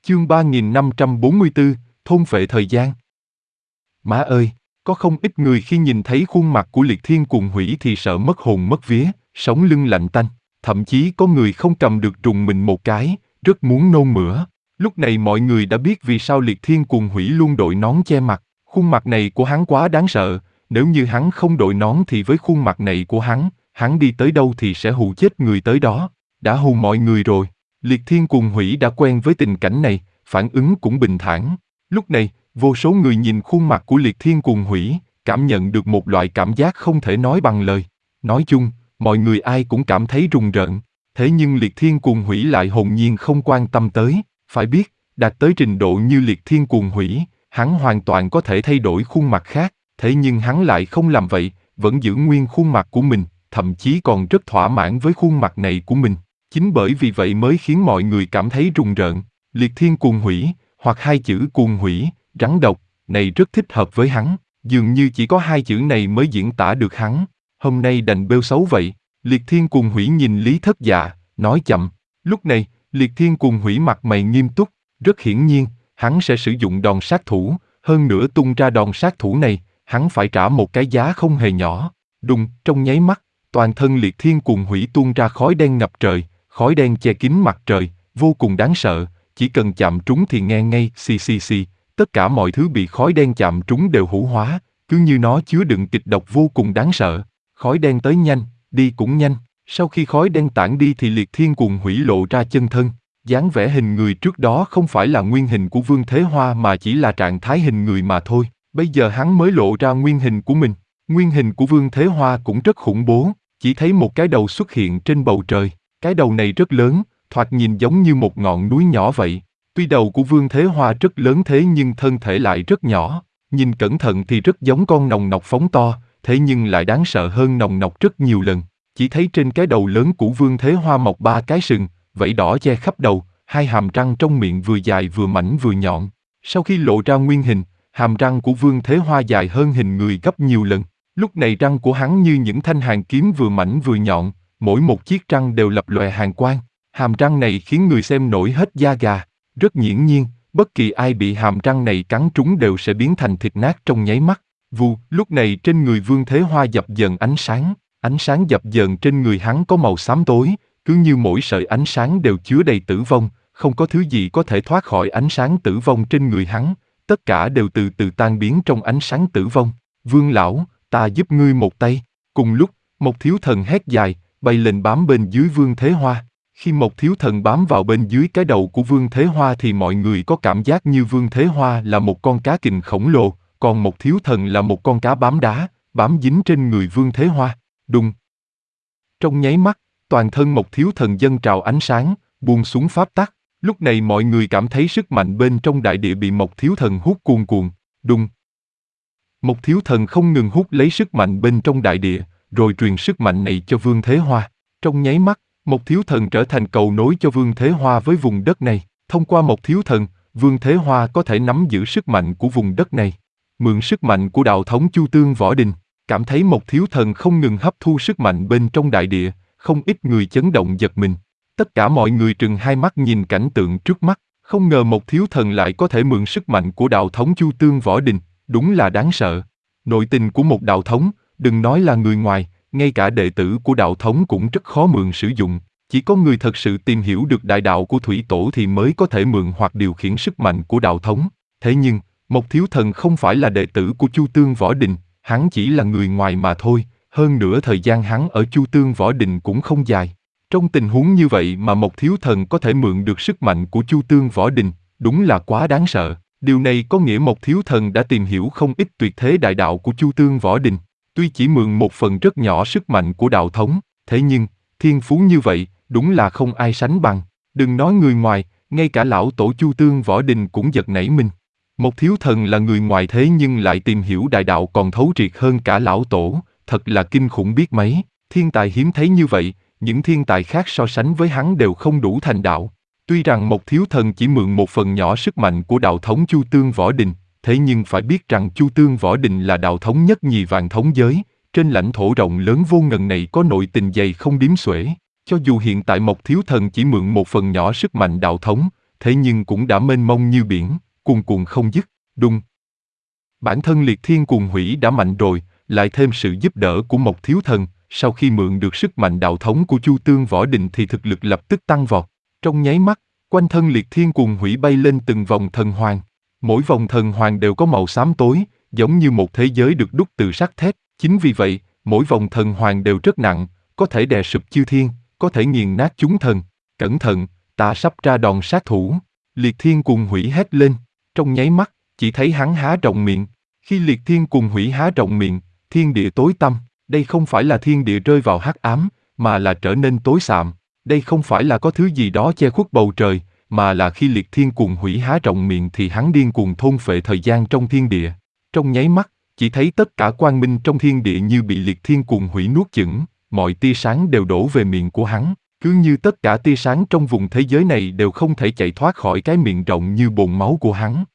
Chương 3544, thôn phệ thời gian. Má ơi, có không ít người khi nhìn thấy khuôn mặt của Liệt Thiên Cuồng Hủy thì sợ mất hồn mất vía, sống lưng lạnh tanh, thậm chí có người không cầm được rùng mình một cái, rất muốn nôn mửa. Lúc này mọi người đã biết vì sao Liệt Thiên Cuồng Hủy luôn đội nón che mặt, khuôn mặt này của hắn quá đáng sợ, nếu như hắn không đội nón thì với khuôn mặt này của hắn đi tới đâu thì sẽ hù chết người tới đó, đã hù mọi người rồi. Liệt Thiên Cuồng Hủy đã quen với tình cảnh này, phản ứng cũng bình thản. Lúc này, vô số người nhìn khuôn mặt của Liệt Thiên Cuồng Hủy, cảm nhận được một loại cảm giác không thể nói bằng lời. Nói chung, mọi người ai cũng cảm thấy rùng rợn. Thế nhưng Liệt Thiên Cuồng Hủy lại hồn nhiên không quan tâm tới. Phải biết, đạt tới trình độ như Liệt Thiên Cuồng Hủy, hắn hoàn toàn có thể thay đổi khuôn mặt khác. Thế nhưng hắn lại không làm vậy, vẫn giữ nguyên khuôn mặt của mình, thậm chí còn rất thỏa mãn với khuôn mặt này của mình. Chính bởi vì vậy mới khiến mọi người cảm thấy rùng rợn. Liệt Thiên Cuồng Hủy, hoặc hai chữ cuồng hủy, rắn độc, này rất thích hợp với hắn. Dường như chỉ có hai chữ này mới diễn tả được hắn. Hôm nay đành bêu xấu vậy. Liệt Thiên Cuồng Hủy nhìn Lý Thất Dạ, nói chậm. Lúc này, Liệt Thiên Cuồng Hủy mặt mày nghiêm túc. Rất hiển nhiên, hắn sẽ sử dụng đòn sát thủ. Hơn nữa tung ra đòn sát thủ này, hắn phải trả một cái giá không hề nhỏ. Đùng, trong nháy mắt, toàn thân Liệt Thiên Cuồng Hủy tuôn ra khói đen ngập trời. Khói đen che kín mặt trời, vô cùng đáng sợ, chỉ cần chạm trúng thì nghe ngay, xì, tất cả mọi thứ bị khói đen chạm trúng đều hủ hóa, cứ như nó chứa đựng kịch độc vô cùng đáng sợ. Khói đen tới nhanh, đi cũng nhanh, sau khi khói đen tản đi thì Liệt Thiên Cuồng Hủy lộ ra chân thân. Dáng vẻ hình người trước đó không phải là nguyên hình của Vương Thế Hoa mà chỉ là trạng thái hình người mà thôi, bây giờ hắn mới lộ ra nguyên hình của mình. Nguyên hình của Vương Thế Hoa cũng rất khủng bố, chỉ thấy một cái đầu xuất hiện trên bầu trời. Cái đầu này rất lớn, thoạt nhìn giống như một ngọn núi nhỏ vậy. Tuy đầu của Vương Thế Hoa rất lớn thế nhưng thân thể lại rất nhỏ. Nhìn cẩn thận thì rất giống con nòng nọc phóng to, thế nhưng lại đáng sợ hơn nòng nọc rất nhiều lần. Chỉ thấy trên cái đầu lớn của Vương Thế Hoa mọc 3 cái sừng, vảy đỏ che khắp đầu, 2 hàm răng trong miệng vừa dài vừa mảnh vừa nhọn. Sau khi lộ ra nguyên hình, hàm răng của Vương Thế Hoa dài hơn hình người gấp nhiều lần. Lúc này răng của hắn như những thanh hàn kiếm vừa mảnh vừa nhọn. Mỗi một chiếc răng đều lập lòe hàn quang, hàm răng này khiến người xem nổi hết da gà. Rất hiển nhiên, bất kỳ ai bị hàm răng này cắn trúng đều sẽ biến thành thịt nát trong nháy mắt. Lúc này trên người Vương Thế Hoa dập dờn ánh sáng dập dờn trên người hắn có màu xám tối, cứ như mỗi sợi ánh sáng đều chứa đầy tử vong, không có thứ gì có thể thoát khỏi ánh sáng tử vong trên người hắn, tất cả đều từ từ tan biến trong ánh sáng tử vong. Vương lão, ta giúp ngươi một tay. Cùng lúc, một thiếu thần hét dài, bay lên bám bên dưới Vương Thế Hoa. Khi một thiếu thần bám vào bên dưới cái đầu của Vương Thế Hoa thì mọi người có cảm giác như Vương Thế Hoa là một con cá kình khổng lồ, còn một thiếu thần là một con cá bám đá, bám dính trên người Vương Thế Hoa. Đùng! Trong nháy mắt, toàn thân một thiếu thần dâng trào ánh sáng, buông xuống pháp tắc. Lúc này mọi người cảm thấy sức mạnh bên trong đại địa bị một thiếu thần hút cuồn cuộn. Đùng! Một thiếu thần không ngừng hút lấy sức mạnh bên trong đại địa, rồi truyền sức mạnh này cho Vương Thế Hoa. Trong nháy mắt, một thiếu thần trở thành cầu nối cho Vương Thế Hoa với vùng đất này. Thông qua một thiếu thần, Vương Thế Hoa có thể nắm giữ sức mạnh của vùng đất này. Mượn sức mạnh của đạo thống Chu Tương Võ Đình, cảm thấy một thiếu thần không ngừng hấp thu sức mạnh bên trong đại địa, không ít người chấn động giật mình. Tất cả mọi người trừng hai mắt nhìn cảnh tượng trước mắt, không ngờ một thiếu thần lại có thể mượn sức mạnh của đạo thống Chu Tương Võ Đình, đúng là đáng sợ. Nội tình của một đạo thống, đừng nói là người ngoài, ngay cả đệ tử của đạo thống cũng rất khó mượn sử dụng. Chỉ có người thật sự tìm hiểu được đại đạo của Thủy Tổ thì mới có thể mượn hoặc điều khiển sức mạnh của đạo thống. Thế nhưng, một thiếu thần không phải là đệ tử của Chu Tương Võ Đình, hắn chỉ là người ngoài mà thôi, hơn nữa thời gian hắn ở Chu Tương Võ Đình cũng không dài. Trong tình huống như vậy mà một thiếu thần có thể mượn được sức mạnh của Chu Tương Võ Đình, đúng là quá đáng sợ. Điều này có nghĩa một thiếu thần đã tìm hiểu không ít tuyệt thế đại đạo của Chu Tương Võ Đình. Tuy chỉ mượn một phần rất nhỏ sức mạnh của đạo thống, thế nhưng, thiên phú như vậy, đúng là không ai sánh bằng. Đừng nói người ngoài, ngay cả lão tổ Chu Tương Võ Đình cũng giật nảy mình. Một thiếu thần là người ngoài thế nhưng lại tìm hiểu đại đạo còn thấu triệt hơn cả lão tổ, thật là kinh khủng biết mấy. Thiên tài hiếm thấy như vậy, những thiên tài khác so sánh với hắn đều không đủ thành đạo. Tuy rằng một thiếu thần chỉ mượn một phần nhỏ sức mạnh của đạo thống Chu Tương Võ Đình, thế nhưng phải biết rằng Chu Tương Võ Đình là đạo thống nhất nhì vạn thống giới, trên lãnh thổ rộng lớn vô ngần này có nội tình dày không đếm xuể. Cho dù hiện tại một thiếu thần chỉ mượn một phần nhỏ sức mạnh đạo thống, thế nhưng cũng đã mênh mông như biển, cuồn cuộn không dứt. Đùng. Bản thân liệt thiên cuồng hủy đã mạnh rồi, lại thêm sự giúp đỡ của Mộc Thiếu Thần, sau khi mượn được sức mạnh đạo thống của Chu Tương Võ Định thì thực lực lập tức tăng vọt. Trong nháy mắt, quanh thân liệt thiên cuồng hủy bay lên từng vòng thần hoàng. Mỗi vòng thần hoàng đều có màu xám tối, giống như một thế giới được đúc từ sắt thép. Chính vì vậy, mỗi vòng thần hoàng đều rất nặng, có thể đè sụp chư thiên, có thể nghiền nát chúng thần. Cẩn thận, ta sắp ra đòn sát thủ. Liệt thiên cuồng hủy hét lên. Trong nháy mắt, chỉ thấy hắn há rộng miệng. Khi liệt thiên cuồng hủy há rộng miệng, thiên địa tối tăm. Đây không phải là thiên địa rơi vào hắc ám, mà là trở nên tối sạm. Đây không phải là có thứ gì đó che khuất bầu trời, mà là khi liệt thiên cuồng hủy há rộng miệng thì hắn điên cuồng thôn phệ thời gian trong thiên địa. Trong nháy mắt, chỉ thấy tất cả quang minh trong thiên địa như bị liệt thiên cuồng hủy nuốt chửng, mọi tia sáng đều đổ về miệng của hắn. Cứ như tất cả tia sáng trong vùng thế giới này đều không thể chạy thoát khỏi cái miệng rộng như bồn máu của hắn.